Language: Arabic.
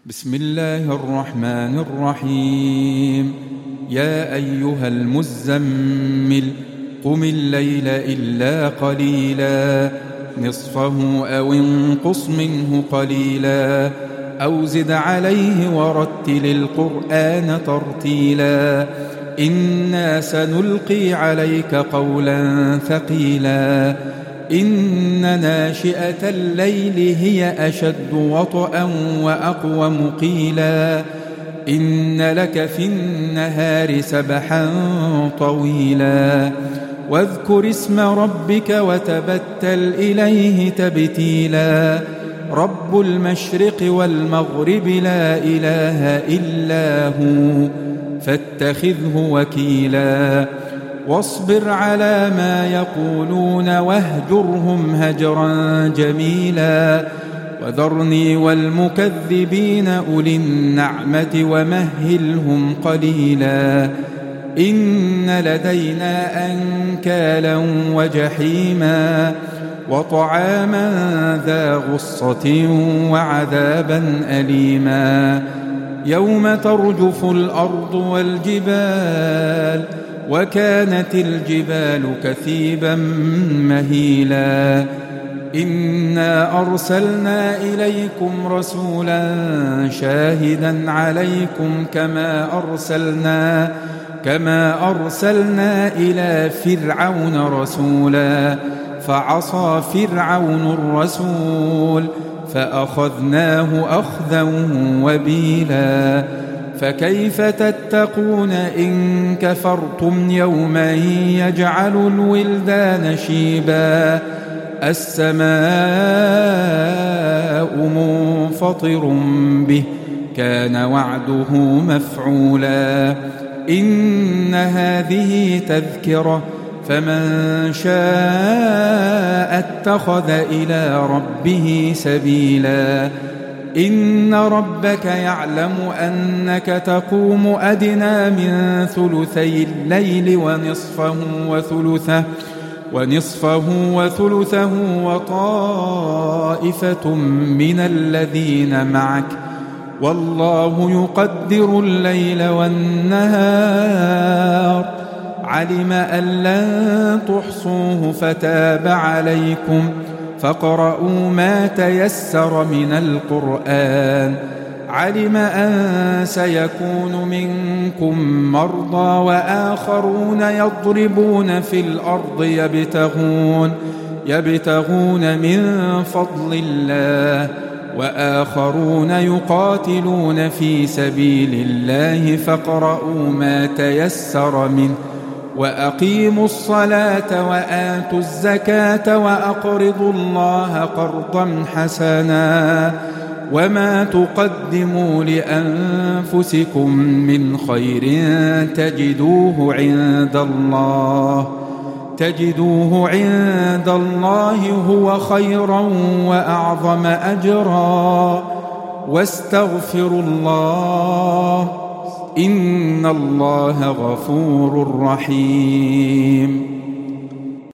بسم الله الرحمن الرحيم. يا أيها المزمل قم الليل إلا قليلا نصفه أو انقص منه قليلا أو زد عليه ورتل القرآن ترتيلا إنا سنلقي عليك قولا ثقيلا إن ناشئة الليل هي أشد وطئا وأقوم قيلا إن لك في النهار سبحا طويلا واذكر اسم ربك وتبتل إليه تبتيلا رب المشرق والمغرب لا إله إلا هو فاتخذه وكيلا واصبر على ما يقولون واهجرهم هجرا جميلا وذرني والمكذبين أولي النعمة ومهلهم قليلا إن لدينا أنكالا وجحيما وطعاما ذا غصة وعذابا أليما يوم ترجف الأرض والجبال وكانت الجبال كثيبا مهيلا إنا أرسلنا إليكم رسولا شاهدا عليكم كما أرسلنا إلى فرعون رسولا فعصى فرعون الرسول فأخذناه أخذا وبيلا فكيف تتقون إن كفرتم يوما يجعل الولدان شيبا السماء منفطر به كان وعده مفعولا إن هذه تذكرة فمن شاء اتخذ إلى ربه سبيلا إن ربك يعلم أنك تقوم أدنى من ثلثي الليل ونصفه وثلثه وطائفة من الذين معك والله يقدر الليل والنهار علم أن لن تحصوه فتاب عليكم فاقرؤوا ما تيسر من القرآن علم أن سيكون منكم مرضى وآخرون يضربون في الأرض يبتغون من فضل الله وآخرون يقاتلون في سبيل الله فاقرؤوا ما تيسر منه وأقيموا الصلاة وآتوا الزكاة وأقرضوا الله قرضا حسنا وما تقدموا لأنفسكم من خير تجدوه عند الله هو خيرا وأعظم أجرا واستغفروا الله إن الله غفور رحيم.